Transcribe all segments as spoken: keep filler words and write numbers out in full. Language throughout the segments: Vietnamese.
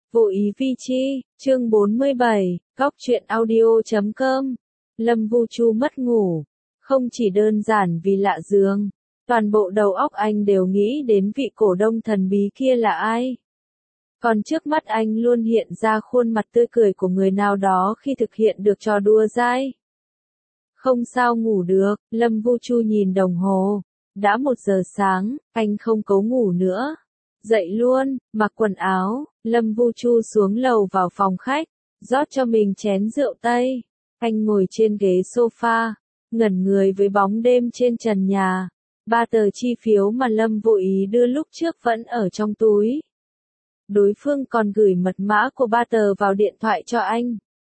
Vô ý vi chi, chương bốn mươi bảy, góc truyện audio chấm com. Lâm Vu Chu mất ngủ, không chỉ đơn giản vì lạ giường, toàn bộ đầu óc anh đều nghĩ đến vị cổ đông thần bí kia là ai. Còn trước mắt anh luôn hiện ra khuôn mặt tươi cười của người nào đó khi thực hiện được trò đùa dai. Không sao ngủ được, Lâm Vu Chu nhìn đồng hồ, đã một giờ sáng, anh không cố ngủ nữa. Dậy luôn, mặc quần áo, Lâm Vu Chu xuống lầu vào phòng khách, rót cho mình chén rượu Tây. Anh ngồi trên ghế sofa, ngẩn người với bóng đêm trên trần nhà. Ba tờ chi phiếu mà Lâm vô ý đưa lúc trước vẫn ở trong túi. Đối phương còn gửi mật mã của ba tờ vào điện thoại cho anh.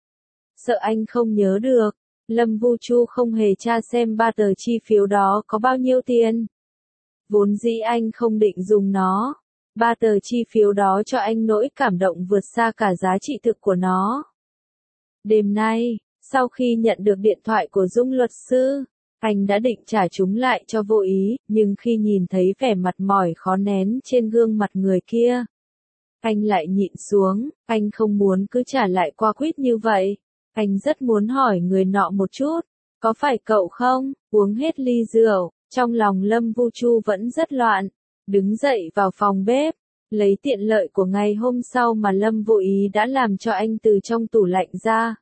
Sợ anh không nhớ được, Lâm Vu Chu không hề tra xem ba tờ chi phiếu đó có bao nhiêu tiền. Vốn dĩ anh không định dùng nó. Ba tờ chi phiếu đó cho anh nỗi cảm động vượt xa cả giá trị thực của nó. Đêm nay, sau khi nhận được điện thoại của Dung luật sư, anh đã định trả chúng lại cho vô ý, nhưng khi nhìn thấy vẻ mặt mỏi khó nén trên gương mặt người kia, anh lại nhịn xuống, anh không muốn cứ trả lại qua quýt như vậy. Anh rất muốn hỏi người nọ một chút, có phải cậu không? Uống hết ly rượu, trong lòng Lâm Vu Chu vẫn rất loạn. Đứng dậy vào phòng bếp, lấy tiện lợi của ngày hôm sau mà Lâm vô ý đã làm cho anh từ trong tủ lạnh ra.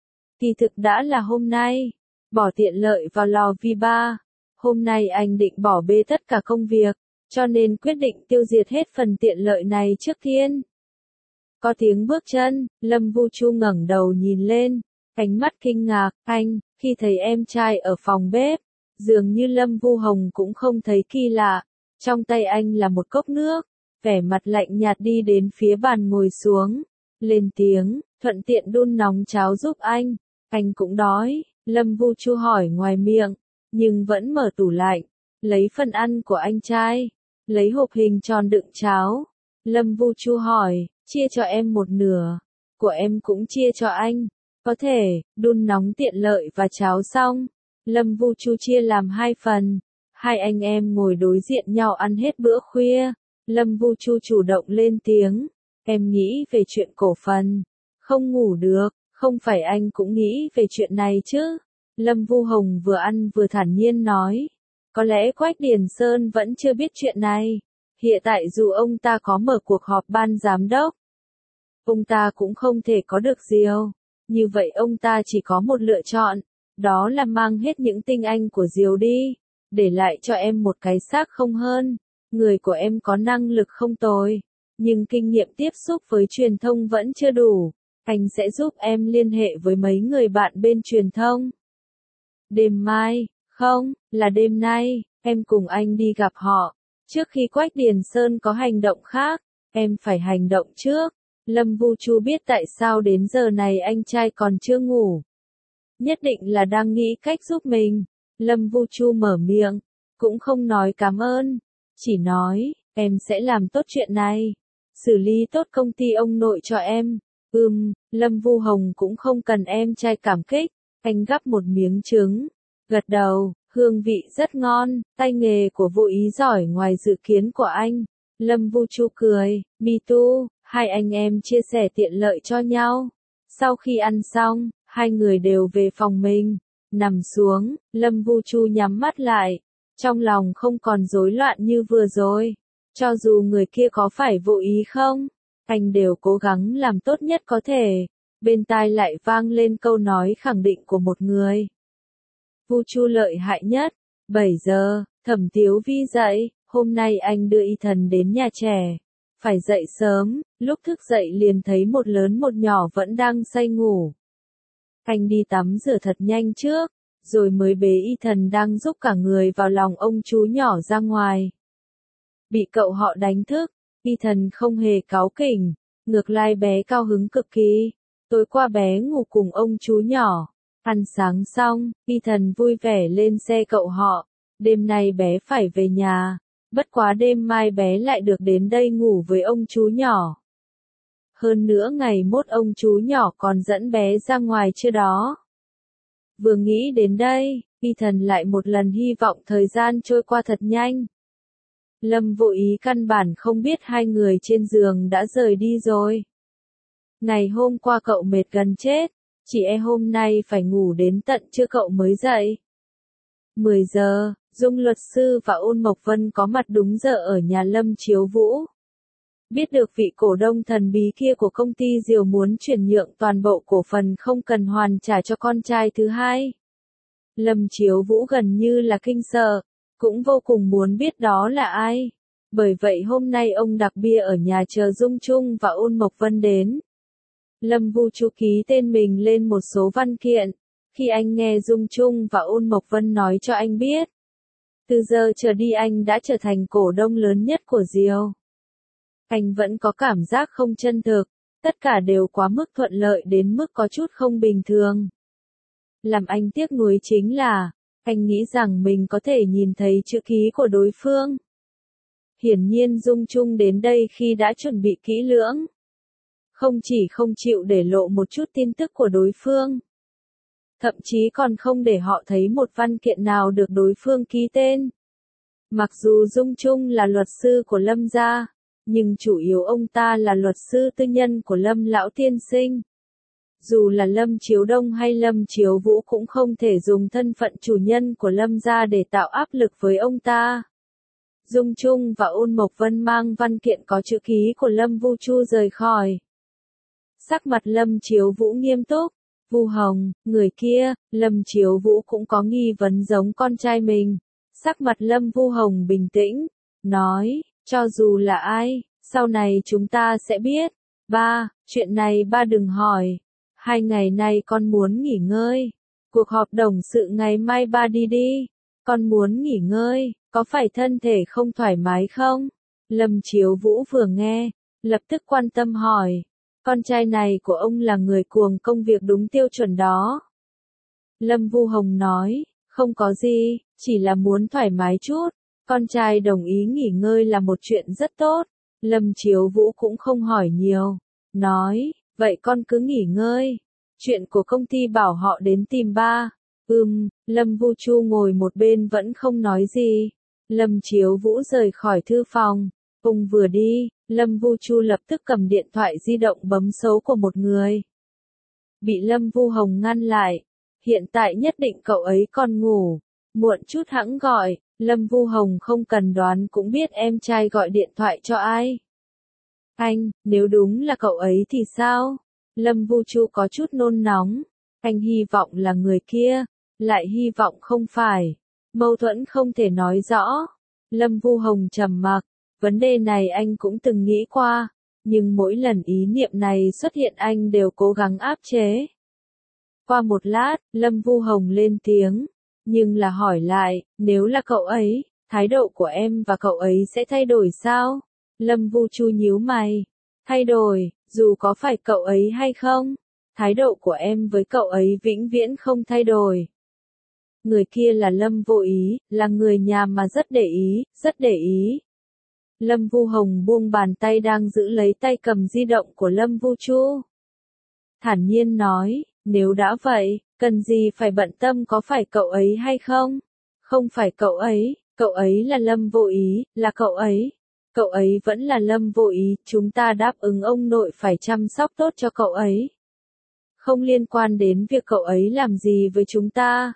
Kỳ thực đã là hôm nay, bỏ tiện lợi vào lò vi ba. Hôm nay anh định bỏ bê tất cả công việc, cho nên quyết định tiêu diệt hết phần tiện lợi này trước tiên. Có tiếng bước chân, Lâm Vu Chu ngẩng đầu nhìn lên, ánh mắt kinh ngạc, anh, khi thấy em trai ở phòng bếp, dường như Lâm Vu Hồng cũng không thấy kỳ lạ. Trong tay anh là một cốc nước, vẻ mặt lạnh nhạt đi đến phía bàn ngồi xuống, lên tiếng, thuận tiện đun nóng cháo giúp anh, anh cũng đói. Lâm Vu Chu hỏi ngoài miệng, nhưng vẫn mở tủ lạnh, lấy phần ăn của anh trai, lấy hộp hình tròn đựng cháo. Lâm Vu Chu hỏi, chia cho em một nửa, của em cũng chia cho anh, có thể, đun nóng tiện lợi và cháo xong, Lâm Vu Chu chia làm hai phần. Hai anh em ngồi đối diện nhau ăn hết bữa khuya. Lâm Vu Chu chủ động lên tiếng. Em nghĩ về chuyện cổ phần. Không ngủ được, không phải anh cũng nghĩ về chuyện này chứ. Lâm Vu Hồng vừa ăn vừa thản nhiên nói. Có lẽ Quách Điền Sơn vẫn chưa biết chuyện này. Hiện tại dù ông ta có mở cuộc họp ban giám đốc, ông ta cũng không thể có được Diều. Như vậy ông ta chỉ có một lựa chọn. Đó là mang hết những tinh anh của Diều đi. Để lại cho em một cái xác không hơn. Người của em có năng lực không tồi, nhưng kinh nghiệm tiếp xúc với truyền thông vẫn chưa đủ. Anh sẽ giúp em liên hệ với mấy người bạn bên truyền thông. Đêm mai, không, là đêm nay, em cùng anh đi gặp họ. Trước khi Quách Điền Sơn có hành động khác, em phải hành động trước. Lâm Vu Chu biết tại sao đến giờ này anh trai còn chưa ngủ. Nhất định là đang nghĩ cách giúp mình. Lâm Vu Chu mở miệng, cũng không nói cảm ơn, chỉ nói, em sẽ làm tốt chuyện này, xử lý tốt công ty ông nội cho em. Ừm, Lâm Vu Hồng cũng không cần em trai cảm kích, anh gắp một miếng trứng, gật đầu, hương vị rất ngon, tay nghề của Vô Ý giỏi ngoài dự kiến của anh. Lâm Vu Chu cười, me too, hai anh em chia sẻ tiện lợi cho nhau. Sau khi ăn xong, hai người đều về phòng mình. Nằm xuống, Lâm Vu Chu nhắm mắt lại, trong lòng không còn rối loạn như vừa rồi. Cho dù người kia có phải vô ý không, anh đều cố gắng làm tốt nhất có thể. Bên tai lại vang lên câu nói khẳng định của một người. Vu Chu lợi hại nhất. bảy giờ, Thẩm Tiếu Vi dậy, hôm nay anh đưa Y Thần đến nhà trẻ. Phải dậy sớm, lúc thức dậy liền thấy một lớn một nhỏ vẫn đang say ngủ. Anh đi tắm rửa thật nhanh trước, rồi mới bế Y Thần đang giúp cả người vào lòng ông chú nhỏ ra ngoài. Bị cậu họ đánh thức, Y Thần không hề cáu kỉnh, ngược lại bé cao hứng cực kỳ. Tối qua bé ngủ cùng ông chú nhỏ, ăn sáng xong, Y Thần vui vẻ lên xe cậu họ. Đêm nay bé phải về nhà, bất quá đêm mai bé lại được đến đây ngủ với ông chú nhỏ. Hơn nữa ngày mốt ông chú nhỏ còn dẫn bé ra ngoài chưa đó. Vừa nghĩ đến đây, Y Thần lại một lần hy vọng thời gian trôi qua thật nhanh. Lâm Vô Ý căn bản không biết hai người trên giường đã rời đi rồi. Ngày hôm qua cậu mệt gần chết, chỉ e hôm nay phải ngủ đến tận trưa cậu mới dậy. mười giờ, Dung luật sư và Ôn Mộc Vân có mặt đúng giờ ở nhà Lâm Chiếu Vũ. Biết được vị cổ đông thần bí kia của công ty Diều muốn chuyển nhượng toàn bộ cổ phần không cần hoàn trả cho con trai thứ hai. Lâm Chiếu Vũ gần như là kinh sợ, cũng vô cùng muốn biết đó là ai. Bởi vậy hôm nay ông đặt bia ở nhà chờ Dung Trung và Ôn Mộc Vân đến. Lâm Vu Chu ký tên mình lên một số văn kiện, khi anh nghe Dung Trung và Ôn Mộc Vân nói cho anh biết. Từ giờ trở đi anh đã trở thành cổ đông lớn nhất của Diều. Anh vẫn có cảm giác không chân thực, tất cả đều quá mức thuận lợi đến mức có chút không bình thường. Làm anh tiếc nuối chính là, anh nghĩ rằng mình có thể nhìn thấy chữ ký của đối phương. Hiển nhiên Dung Trung đến đây khi đã chuẩn bị kỹ lưỡng. Không chỉ không chịu để lộ một chút tin tức của đối phương, thậm chí còn không để họ thấy một văn kiện nào được đối phương ký tên. Mặc dù Dung Trung là luật sư của Lâm gia, nhưng chủ yếu ông ta là luật sư tư nhân của Lâm lão tiên sinh. Dù là Lâm Chiếu Đông hay Lâm Chiếu Vũ cũng không thể dùng thân phận chủ nhân của Lâm gia để tạo áp lực với ông ta. Dung Trung và Ôn Mộc Vân mang văn kiện có chữ ký của Lâm Vu Chu rời khỏi. Sắc mặt Lâm Chiếu Vũ nghiêm túc. Vu Hồng, người kia, Lâm Chiếu Vũ cũng có nghi vấn giống con trai mình. Sắc mặt Lâm Vu Hồng bình tĩnh, nói, cho dù là ai, sau này chúng ta sẽ biết. Ba, chuyện này ba đừng hỏi. Hai ngày nay con muốn nghỉ ngơi. Cuộc họp đồng sự ngày mai ba đi đi. Con muốn nghỉ ngơi, có phải thân thể không thoải mái không? Lâm Chiếu Vũ vừa nghe, lập tức quan tâm hỏi. Con trai này của ông là người cuồng công việc đúng tiêu chuẩn đó. Lâm Vu Hồng nói, không có gì, chỉ là muốn thoải mái chút. Con trai đồng ý nghỉ ngơi là một chuyện rất tốt. Lâm Chiếu Vũ cũng không hỏi nhiều. Nói, vậy con cứ nghỉ ngơi. Chuyện của công ty bảo họ đến tìm ba. Ừm, Lâm Vu Chu ngồi một bên vẫn không nói gì. Lâm Chiếu Vũ rời khỏi thư phòng. Ông vừa đi, Lâm Vu Chu lập tức cầm điện thoại di động bấm số của một người. Bị Lâm Vu Hồng ngăn lại. Hiện tại nhất định cậu ấy còn ngủ. Muộn chút hẵng gọi. Lâm Vu Hồng không cần đoán cũng biết em trai gọi điện thoại cho ai. Anh, nếu đúng là cậu ấy thì sao? Lâm Vu Chu có chút nôn nóng. Anh hy vọng là người kia, lại hy vọng không phải. Mâu thuẫn không thể nói rõ. Lâm Vu Hồng trầm mặc. Vấn đề này anh cũng từng nghĩ qua, nhưng mỗi lần ý niệm này xuất hiện anh đều cố gắng áp chế. Qua một lát, Lâm Vu Hồng lên tiếng, nhưng là hỏi lại, nếu là cậu ấy, thái độ của em và cậu ấy sẽ thay đổi sao? Lâm Vu Chu nhíu mày, thay đổi, dù có phải cậu ấy hay không, thái độ của em với cậu ấy vĩnh viễn không thay đổi. Người kia là Lâm Vô Ý, là người nhà mà rất để ý, rất để ý. Lâm Vu Hồng buông bàn tay đang giữ lấy tay cầm di động của Lâm Vu Chu. Thản nhiên nói, nếu đã vậy, cần gì phải bận tâm có phải cậu ấy hay không? Không phải cậu ấy, cậu ấy là Lâm Vô Ý, là cậu ấy. Cậu ấy vẫn là Lâm Vô Ý, chúng ta đáp ứng ông nội phải chăm sóc tốt cho cậu ấy. Không liên quan đến việc cậu ấy làm gì với chúng ta.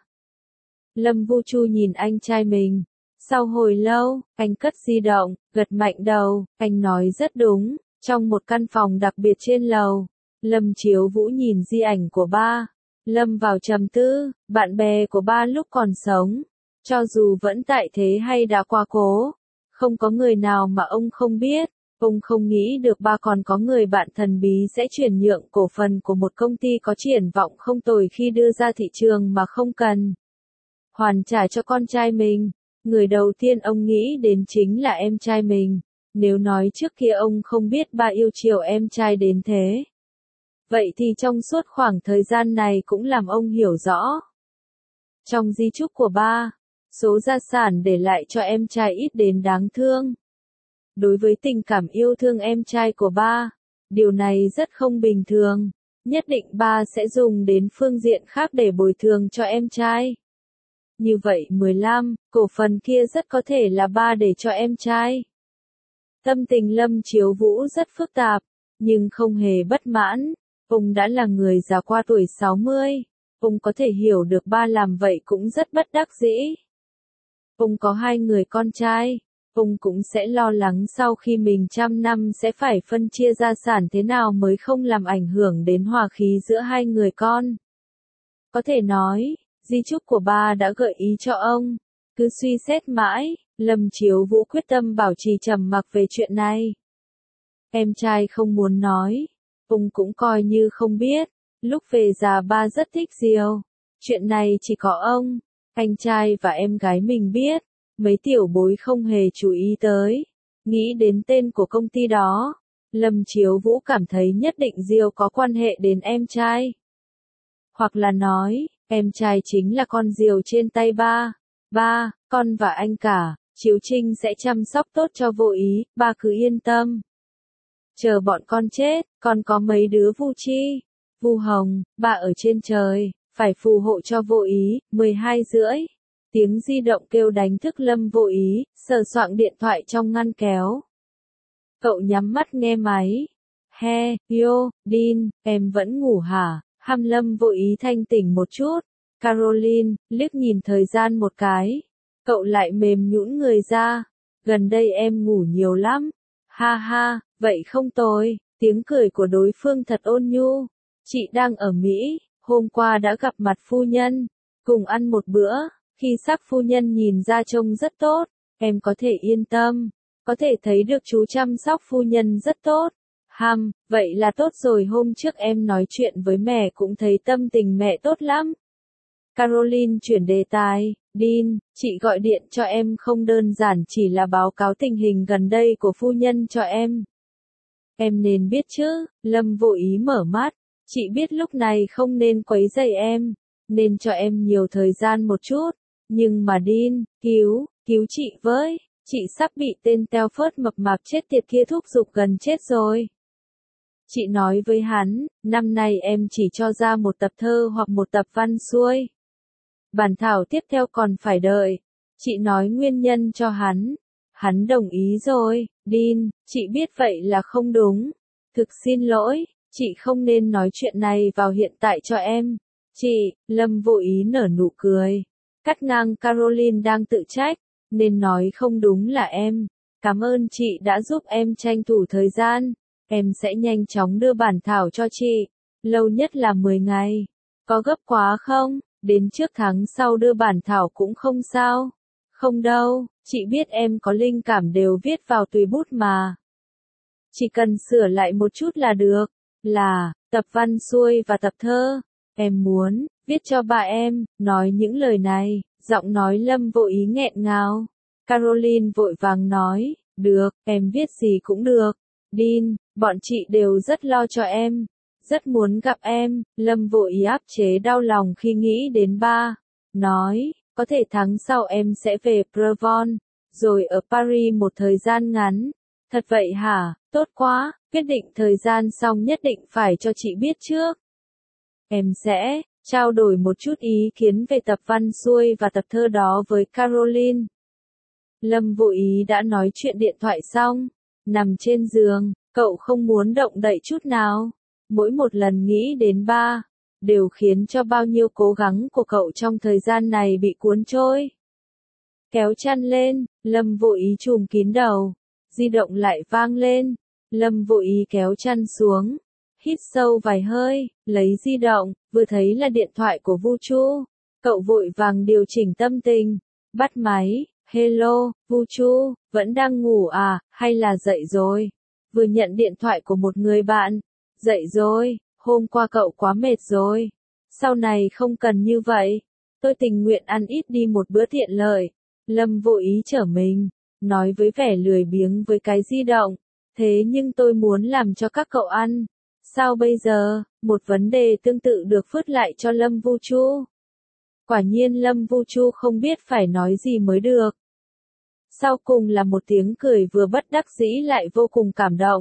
Lâm Vu Chu nhìn anh trai mình. Sau hồi lâu, anh cất di động, gật mạnh đầu, anh nói rất đúng, trong một căn phòng đặc biệt trên lầu. Lâm Chiếu Vũ nhìn di ảnh của ba. Lâm vào trầm tư, bạn bè của ba lúc còn sống. Cho dù vẫn tại thế hay đã qua cố. Không có người nào mà ông không biết. Ông không nghĩ được ba còn có người bạn thần bí sẽ chuyển nhượng cổ phần của một công ty có triển vọng không tồi khi đưa ra thị trường mà không cần hoàn trả cho con trai mình. Người đầu tiên ông nghĩ đến chính là em trai mình. Nếu nói trước kia ông không biết ba yêu chiều em trai đến thế. Vậy thì trong suốt khoảng thời gian này cũng làm ông hiểu rõ. Trong di chúc của ba, số gia sản để lại cho em trai ít đến đáng thương. Đối với tình cảm yêu thương em trai của ba, điều này rất không bình thường. Nhất định ba sẽ dùng đến phương diện khác để bồi thường cho em trai. Như vậy mười lăm, cổ phần kia rất có thể là ba để cho em trai. Tâm tình Lâm Chiếu Vũ rất phức tạp. nhưng không hề bất mãn. Ông đã là người già qua tuổi sáu mươi. Ông có thể hiểu được ba làm vậy cũng rất bất đắc dĩ. Ông có hai người con trai. Ông cũng sẽ lo lắng sau khi mình trăm năm sẽ phải phân chia gia sản thế nào mới không làm ảnh hưởng đến hòa khí giữa hai người con. Có thể nói, di chúc của ba đã gợi ý cho ông. Cứ suy xét mãi, Lâm Chiếu Vũ quyết tâm bảo trì trầm mặc về chuyện này. Em trai không muốn nói. Ông cũng coi như không biết. Lúc về già ba rất thích Diều. Chuyện này chỉ có ông, anh trai và em gái mình biết. Mấy tiểu bối không hề chú ý tới. Nghĩ đến tên của công ty đó, Lâm Chiếu Vũ cảm thấy nhất định Diều có quan hệ đến em trai. Hoặc là nói, em trai chính là con diều trên tay ba. Ba, con và anh cả, Chiếu Trinh sẽ chăm sóc tốt cho Vô Ý, ba cứ yên tâm. Chờ bọn con chết, con có mấy đứa Vu Chi, Vu Hồng, ba ở trên trời, phải phù hộ cho Vô Ý. Mười hai rưỡi. Tiếng di động kêu đánh thức Lâm Vô Ý, sờ soạng điện thoại trong ngăn kéo. Cậu nhắm mắt nghe máy. He, yo, Dean, em vẫn ngủ hả? Ham Lâm Vô Ý thanh tỉnh một chút. Caroline, liếc nhìn thời gian một cái. Cậu lại mềm nhũn người ra. Gần đây em ngủ nhiều lắm. Ha ha, vậy không tồi. Tiếng cười của đối phương thật ôn nhu. Chị đang ở Mỹ, hôm qua đã gặp mặt phu nhân. Cùng ăn một bữa. Khi sắc phu nhân nhìn ra trông rất tốt, em có thể yên tâm, có thể thấy được chú chăm sóc phu nhân rất tốt. Hăm, vậy là tốt rồi, hôm trước em nói chuyện với mẹ cũng thấy tâm tình mẹ tốt lắm. Caroline chuyển đề tài, Dean, chị gọi điện cho em không đơn giản chỉ là báo cáo tình hình gần đây của phu nhân cho em. Em nên biết chứ, Lâm Vô Ý mở mắt, chị biết lúc này không nên quấy rầy em, nên cho em nhiều thời gian một chút. Nhưng mà Dean, cứu, cứu chị với, chị sắp bị tên teo phớt mập mạp chết tiệt kia thúc giục gần chết rồi. Chị nói với hắn, năm nay em chỉ cho ra một tập thơ hoặc một tập văn xuôi. Bản thảo tiếp theo còn phải đợi. Chị nói nguyên nhân cho hắn. Hắn đồng ý rồi, Dean, chị biết vậy là không đúng. Thực xin lỗi, chị không nên nói chuyện này vào hiện tại cho em. Chị, Lâm Vô Ý nở nụ cười. Cắt ngang Caroline đang tự trách, nên nói không đúng là em. Cảm ơn chị đã giúp em tranh thủ thời gian. Em sẽ nhanh chóng đưa bản thảo cho chị. Lâu nhất là mười ngày. Có gấp quá không? Đến trước tháng sau đưa bản thảo cũng không sao. Không đâu, chị biết em có linh cảm đều viết vào tùy bút mà. Chỉ cần sửa lại một chút là được. Là, tập văn xuôi và tập thơ. Em muốn, viết cho bà em, nói những lời này, giọng nói Lâm Vô Ý nghẹn ngào. Caroline vội vàng nói, được, em viết gì cũng được. Dean, bọn chị đều rất lo cho em, rất muốn gặp em. Lâm Vô Ý áp chế đau lòng khi nghĩ đến ba. Nói, có thể tháng sau em sẽ về Prevon, rồi ở Paris một thời gian ngắn. Thật vậy hả, tốt quá, quyết định thời gian xong nhất định phải cho chị biết trước. Em sẽ trao đổi một chút ý kiến về tập văn xuôi và tập thơ đó với Caroline. Lâm Vô Ý đã nói chuyện điện thoại xong, nằm trên giường, cậu không muốn động đậy chút nào. Mỗi một lần nghĩ đến ba, đều khiến cho bao nhiêu cố gắng của cậu trong thời gian này bị cuốn trôi. Kéo chăn lên, Lâm Vô Ý trùm kín đầu, di động lại vang lên. Lâm Vô Ý kéo chăn xuống, hít sâu vài hơi, lấy di động, vừa thấy là điện thoại của Vu Chu. Cậu vội vàng điều chỉnh tâm tình, bắt máy, hello, Vu Chu, vẫn đang ngủ à, hay là dậy rồi? Vừa nhận điện thoại của một người bạn, dậy rồi, hôm qua cậu quá mệt rồi. Sau này không cần như vậy, tôi tình nguyện ăn ít đi một bữa tiện lợi. Lâm Vô Ý trở mình, nói với vẻ lười biếng với cái di động, thế nhưng tôi muốn làm cho các cậu ăn. Sao bây giờ? Một vấn đề tương tự được phớt lại cho Lâm Vu Chu. Quả nhiên Lâm Vu Chu không biết phải nói gì mới được. Sau cùng là một tiếng cười vừa bất đắc dĩ lại vô cùng cảm động.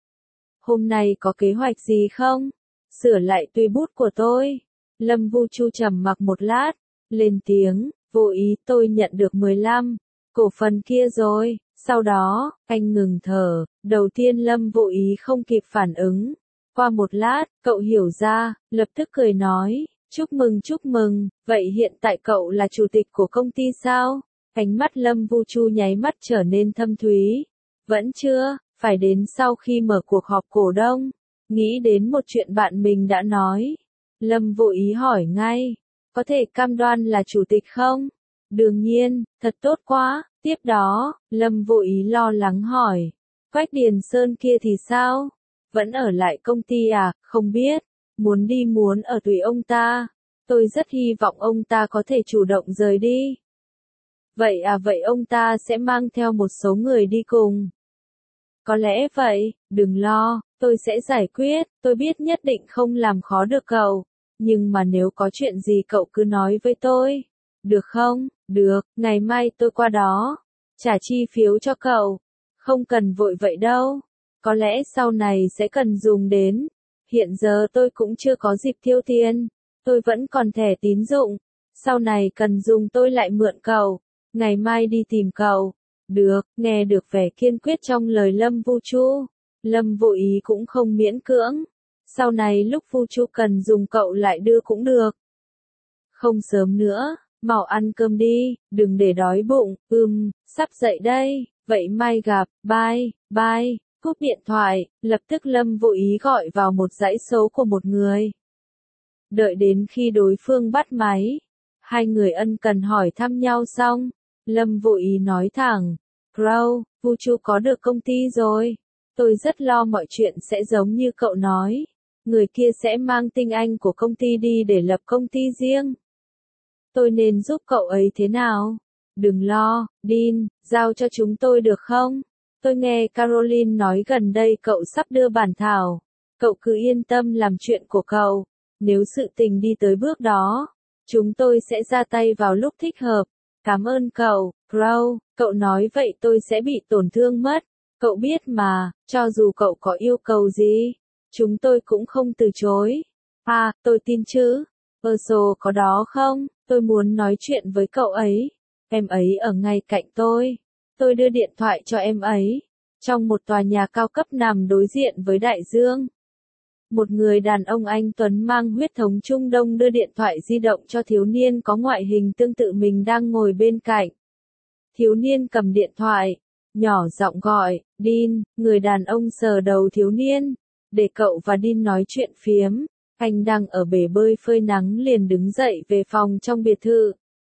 Hôm nay có kế hoạch gì không? Sửa lại tùy bút của tôi. Lâm Vu Chu trầm mặc một lát, lên tiếng, Vô Ý tôi nhận được mười lăm cổ phần kia rồi, Sau đó, anh ngừng thở, đầu tiên Lâm Vô Ý không kịp phản ứng. Qua một lát, cậu hiểu ra, lập tức cười nói, chúc mừng chúc mừng, vậy hiện tại cậu là chủ tịch của công ty sao? Ánh mắt Lâm Vu Chu nháy mắt trở nên thâm thúy. Vẫn chưa, phải đến sau khi mở cuộc họp cổ đông. Nghĩ đến một chuyện bạn mình đã nói. Lâm Vô Ý hỏi ngay, có thể cam đoan là chủ tịch không? Đương nhiên, thật tốt quá. Tiếp đó, Lâm Vô Ý lo lắng hỏi, Quách Điền Sơn kia thì sao? Vẫn ở lại công ty à? Không biết, muốn đi muốn ở tùy ông ta. Tôi rất hy vọng ông ta có thể chủ động rời đi. Vậy à, vậy ông ta sẽ mang theo một số người đi cùng. Có lẽ vậy, đừng lo, tôi sẽ giải quyết, tôi biết nhất định không làm khó được cậu. Nhưng mà nếu có chuyện gì cậu cứ nói với tôi. Được không? Được, ngày mai tôi qua đó. Trả chi phiếu cho cậu. Không cần vội vậy đâu. Có lẽ sau này sẽ cần dùng đến. Hiện giờ tôi cũng chưa có dịp tiêu tiền. Tôi vẫn còn thẻ tín dụng. Sau này cần dùng tôi lại mượn cậu. Ngày mai đi tìm cậu. Được, nghe được vẻ kiên quyết trong lời Lâm Vu Chu. Lâm Vô Ý cũng không miễn cưỡng. Sau này lúc Vu Chu cần dùng cậu lại đưa cũng được. Không sớm nữa, mau ăn cơm đi, đừng để đói bụng, ừm, sắp dậy đây, vậy mai gặp, bye, bye, cúp điện thoại, lập tức Lâm Vô Ý gọi vào một dãy số của một người. Đợi đến khi đối phương bắt máy, hai người ân cần hỏi thăm nhau xong, Lâm Vô Ý nói thẳng, Crow, Vu Chu có được công ty rồi, tôi rất lo mọi chuyện sẽ giống như cậu nói, người kia sẽ mang tinh anh của công ty đi để lập công ty riêng. Tôi nên giúp cậu ấy thế nào? Đừng lo, Dean, giao cho chúng tôi được không? Tôi nghe Caroline nói gần đây cậu sắp đưa bản thảo. Cậu cứ yên tâm làm chuyện của cậu. Nếu sự tình đi tới bước đó, chúng tôi sẽ ra tay vào lúc thích hợp. Cảm ơn cậu, Crow. Cậu nói vậy tôi sẽ bị tổn thương mất. Cậu biết mà, cho dù cậu có yêu cầu gì, chúng tôi cũng không từ chối. À, tôi tin chứ. Urso có đó không? Tôi muốn nói chuyện với cậu ấy. Em ấy ở ngay cạnh tôi. Tôi đưa điện thoại cho em ấy. Trong một tòa nhà cao cấp nằm đối diện với đại dương. Một người đàn ông anh tuấn mang huyết thống Trung Đông đưa điện thoại di động cho thiếu niên có ngoại hình tương tự mình đang ngồi bên cạnh. Thiếu niên cầm điện thoại, nhỏ giọng gọi, Dean, người đàn ông sờ đầu thiếu niên, để cậu và Dean nói chuyện phiếm. Anh đang ở bể bơi phơi nắng liền đứng dậy về phòng trong biệt thự.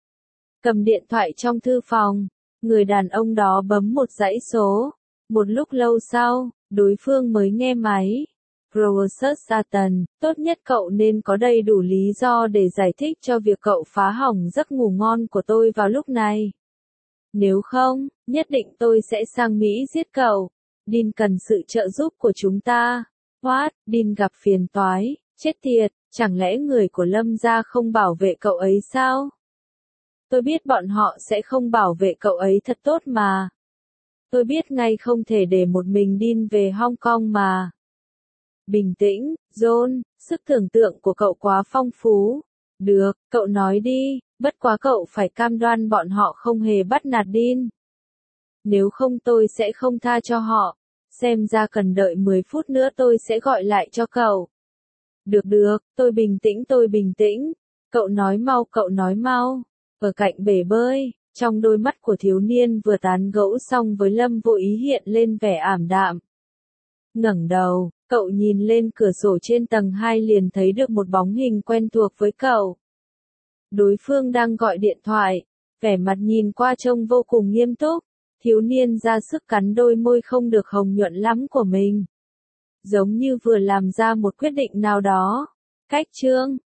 Cầm điện thoại trong thư phòng, người đàn ông đó bấm một dãy số. Một lúc lâu sau, đối phương mới nghe máy. Professor Satan, tốt nhất cậu nên có đầy đủ lý do để giải thích cho việc cậu phá hỏng giấc ngủ ngon của tôi vào lúc này. Nếu không, nhất định tôi sẽ sang Mỹ giết cậu. Dean cần sự trợ giúp của chúng ta. What? Dean gặp phiền toái. Chết tiệt, chẳng lẽ người của Lâm gia không bảo vệ cậu ấy sao? Tôi biết bọn họ sẽ không bảo vệ cậu ấy thật tốt mà. Tôi biết ngay không thể để một mình Dean về Hong Kong mà. Bình tĩnh, John, sức tưởng tượng của cậu quá phong phú. Được, cậu nói đi, bất quá cậu phải cam đoan bọn họ không hề bắt nạt Dean. Nếu không tôi sẽ không tha cho họ. Xem ra cần đợi mười phút nữa tôi sẽ gọi lại cho cậu. Được được, tôi bình tĩnh tôi bình tĩnh. Cậu nói mau cậu nói mau. Ở cạnh bể bơi, trong đôi mắt của thiếu niên vừa tán gẫu xong với Lâm Vô Ý hiện lên vẻ ảm đạm. Ngẩng đầu, cậu nhìn lên cửa sổ trên tầng hai liền thấy được một bóng hình quen thuộc với cậu. Đối phương đang gọi điện thoại, vẻ mặt nhìn qua trông vô cùng nghiêm túc. Thiếu niên ra sức cắn đôi môi không được hồng nhuận lắm của mình. Giống như vừa làm ra một quyết định nào đó. Cách chương